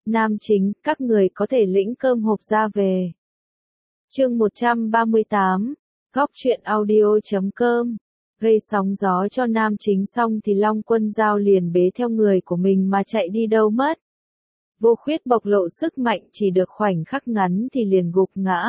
Nam chính, các người có thể lĩnh cơm hộp ra về. Chương 138, Góc truyện audio.com. Gây sóng gió cho nam chính xong thì Long Quân Dao liền bế theo người của mình mà chạy đi đâu mất. Vô Khuyết bộc lộ sức mạnh chỉ được khoảnh khắc ngắn thì liền gục ngã.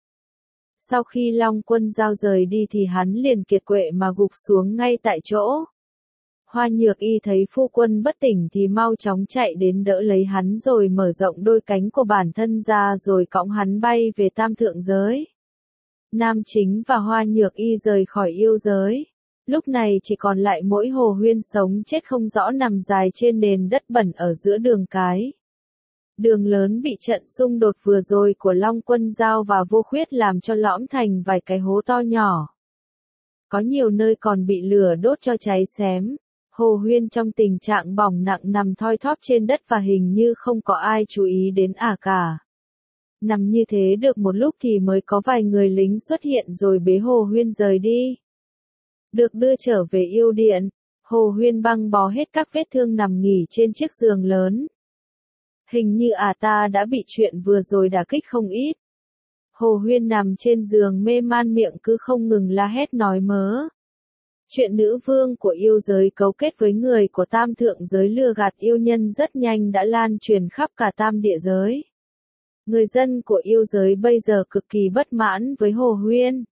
Sau khi Long Quân Dao rời đi thì hắn liền kiệt quệ mà gục xuống ngay tại chỗ. Hoa Nhược Y thấy phu quân bất tỉnh thì mau chóng chạy đến đỡ lấy hắn rồi mở rộng đôi cánh của bản thân ra rồi cõng hắn bay về tam thượng giới. Nam chính và Hoa Nhược Y rời khỏi yêu giới. Lúc này chỉ còn lại mỗi Hồ Huyên sống chết không rõ nằm dài trên nền đất bẩn ở giữa đường cái. Đường lớn bị trận xung đột vừa rồi của Long Quân Dao và Vô Khuyết làm cho lõm thành vài cái hố to nhỏ. Có nhiều nơi còn bị lửa đốt cho cháy xém. Hồ Huyên trong tình trạng bỏng nặng nằm thoi thóp trên đất và hình như không có ai chú ý đến cả. Nằm như thế được một lúc thì mới có vài người lính xuất hiện rồi bế Hồ Huyên rời đi. Được đưa trở về yêu điện, Hồ Huyên băng bó hết các vết thương nằm nghỉ trên chiếc giường lớn. Hình như ta đã bị chuyện vừa rồi đả kích không ít. Hồ Huyên nằm trên giường mê man miệng cứ không ngừng la hét nói mớ. Chuyện nữ vương của yêu giới cấu kết với người của tam thượng giới lừa gạt yêu nhân rất nhanh đã lan truyền khắp cả tam địa giới. Người dân của yêu giới bây giờ cực kỳ bất mãn với Hồ Huyên.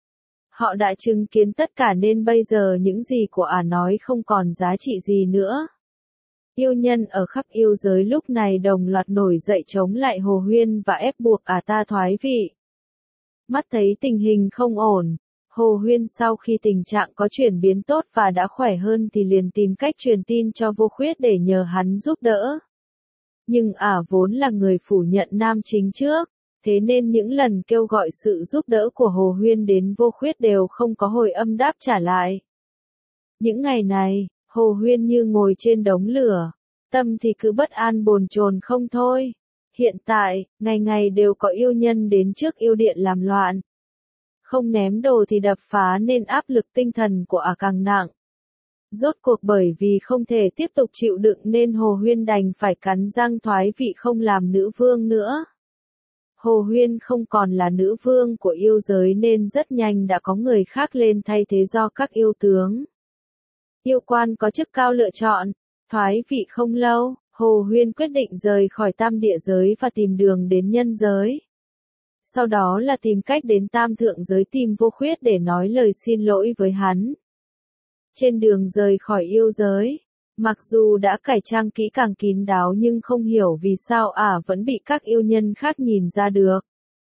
Họ đã chứng kiến tất cả nên bây giờ những gì của nói không còn giá trị gì nữa. Yêu nhân ở khắp yêu giới lúc này đồng loạt nổi dậy chống lại Hồ Huyên và ép buộc ta thoái vị. Mắt thấy tình hình không ổn, Hồ Huyên sau khi tình trạng có chuyển biến tốt và đã khỏe hơn thì liền tìm cách truyền tin cho Vô Khuyết để nhờ hắn giúp đỡ. Nhưng vốn là người phủ nhận nam chính trước, thế nên những lần kêu gọi sự giúp đỡ của Hồ Huyên đến Vô Khuyết đều không có hồi âm đáp trả lại. Những ngày này, Hồ Huyên như ngồi trên đống lửa, tâm thì cứ bất an bồn chồn không thôi. Hiện tại, ngày ngày đều có yêu nhân đến trước yêu điện làm loạn. Không ném đồ thì đập phá nên áp lực tinh thần của càng nặng. Rốt cuộc bởi vì không thể tiếp tục chịu đựng nên Hồ Huyên đành phải cắn răng thoái vị không làm nữ vương nữa. Hồ Huyên không còn là nữ vương của yêu giới nên rất nhanh đã có người khác lên thay thế do các yêu tướng. Yêu quan có chức cao lựa chọn, thoái vị không lâu, Hồ Huyên quyết định rời khỏi tam địa giới và tìm đường đến nhân giới. Sau đó là tìm cách đến tam thượng giới tìm Vô Khuyết để nói lời xin lỗi với hắn. Trên đường rời khỏi yêu giới, mặc dù đã cải trang kỹ càng kín đáo nhưng không hiểu vì sao vẫn bị các yêu nhân khác nhìn ra được.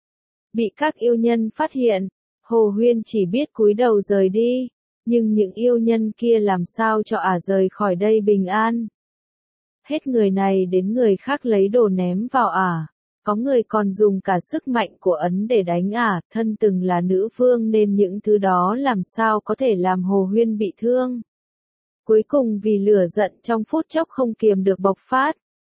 Bị các yêu nhân phát hiện, Hồ Huyên chỉ biết cúi đầu rời đi, nhưng những yêu nhân kia làm sao cho rời khỏi đây bình an. Hết người này đến người khác lấy đồ ném vào có người còn dùng cả sức mạnh của ấn để đánh thân từng là nữ vương nên những thứ đó làm sao có thể làm Hồ Huyên bị thương. Cuối cùng vì lửa giận trong phút chốc không kiềm được bộc phát,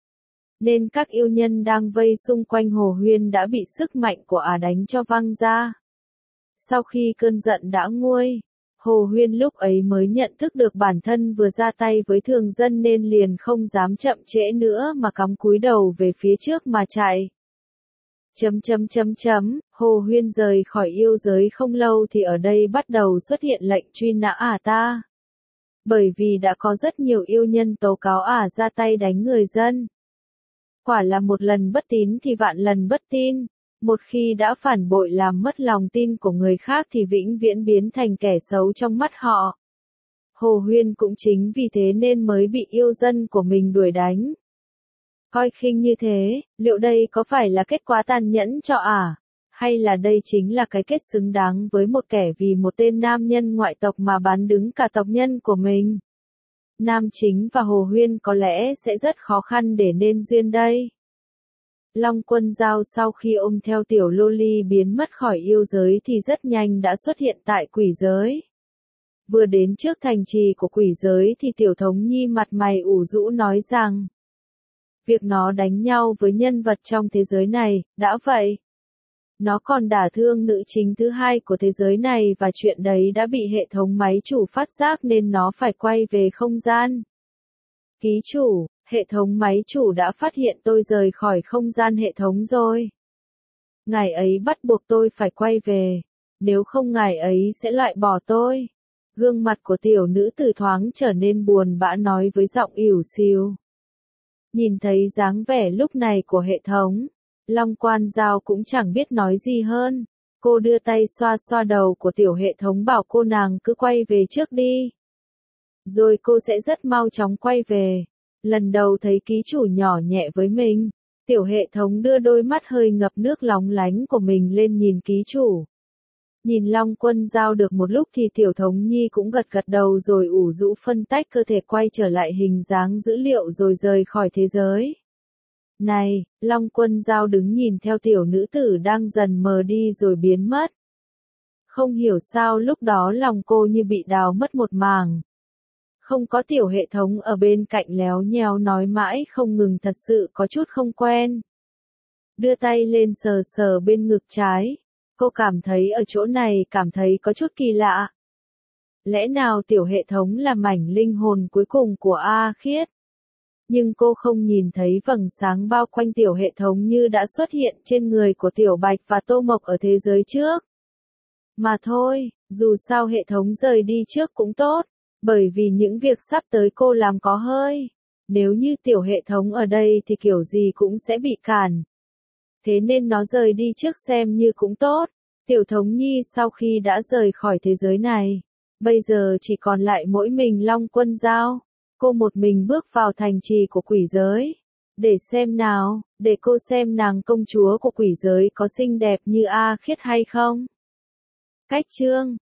nên các yêu nhân đang vây xung quanh Hồ Huyên đã bị sức mạnh của đánh cho văng ra. Sau khi cơn giận đã nguôi, Hồ Huyên lúc ấy mới nhận thức được bản thân vừa ra tay với thường dân nên liền không dám chậm trễ nữa mà cắm cúi đầu về phía trước mà chạy. Hồ Huyên rời khỏi yêu giới không lâu thì ở đây bắt đầu xuất hiện lệnh truy nã ta. Bởi vì đã có rất nhiều yêu nhân tố cáo ra tay đánh người dân. Quả là một lần bất tín thì vạn lần bất tin, một khi đã phản bội làm mất lòng tin của người khác thì vĩnh viễn biến thành kẻ xấu trong mắt họ. Hồ Huyên cũng chính vì thế nên mới bị yêu dân của mình đuổi đánh. Coi khinh như thế, liệu đây có phải là kết quả tàn nhẫn cho hay là đây chính là cái kết xứng đáng với một kẻ vì một tên nam nhân ngoại tộc mà bán đứng cả tộc nhân của mình? Nam chính và Hồ Huyên có lẽ sẽ rất khó khăn để nên duyên đây. Long Quân Dao sau khi ôm theo tiểu loli biến mất khỏi yêu giới thì rất nhanh đã xuất hiện tại quỷ giới. Vừa đến trước thành trì của quỷ giới thì Tiểu Thống Nhi mặt mày ủ rũ nói rằng việc nó đánh nhau với nhân vật trong thế giới này, đã vậy. Nó còn đả thương nữ chính thứ hai của thế giới này và chuyện đấy đã bị hệ thống máy chủ phát giác nên nó phải quay về không gian. Ký chủ, Hệ thống máy chủ đã phát hiện tôi rời khỏi không gian hệ thống rồi. Ngài ấy bắt buộc tôi phải quay về. Nếu không ngài ấy sẽ loại bỏ tôi. Gương mặt của tiểu nữ tử thoáng trở nên buồn bã nói với giọng ỉu xìu. Nhìn thấy dáng vẻ lúc này của hệ thống, Long Quan Giao cũng chẳng biết nói gì hơn. Cô đưa tay xoa xoa đầu của tiểu hệ thống bảo cô nàng cứ quay về trước đi. Rồi cô sẽ rất mau chóng quay về. Lần đầu thấy ký chủ nhỏ nhẹ với mình, tiểu hệ thống đưa đôi mắt hơi ngập nước lóng lánh của mình lên nhìn ký chủ. Nhìn Long Quân Giao được một lúc thì tiểu thống nhi cũng gật gật đầu rồi ủ rũ phân tách cơ thể quay trở lại hình dáng dữ liệu rồi rời khỏi thế giới. Này, Long Quân Giao đứng nhìn theo tiểu nữ tử đang dần mờ đi rồi biến mất. Không hiểu sao lúc đó lòng cô như bị đào mất một mảng. Không có tiểu hệ thống ở bên cạnh léo nhéo nói mãi không ngừng thật sự có chút không quen. Đưa tay lên sờ sờ bên ngực trái. Cô cảm thấy ở chỗ này cảm thấy có chút kỳ lạ. Lẽ nào tiểu hệ thống là mảnh linh hồn cuối cùng của A Khiết? Nhưng cô không nhìn thấy vầng sáng bao quanh tiểu hệ thống như đã xuất hiện trên người của tiểu Bạch và Tô Mộc ở thế giới trước. Mà thôi, dù sao hệ thống rời đi trước cũng tốt, bởi vì những việc sắp tới cô làm có hơi. Nếu như tiểu hệ thống ở đây thì kiểu gì cũng sẽ bị cản. Thế nên nó rời đi trước xem như cũng tốt. Tiểu thống nhi sau khi đã rời khỏi thế giới này, bây giờ chỉ còn lại mỗi mình Long Quân Giao. Cô một mình bước vào thành trì của quỷ giới. Để xem nào, để cô xem nàng công chúa của quỷ giới có xinh đẹp như A Khiết hay không. Cách chương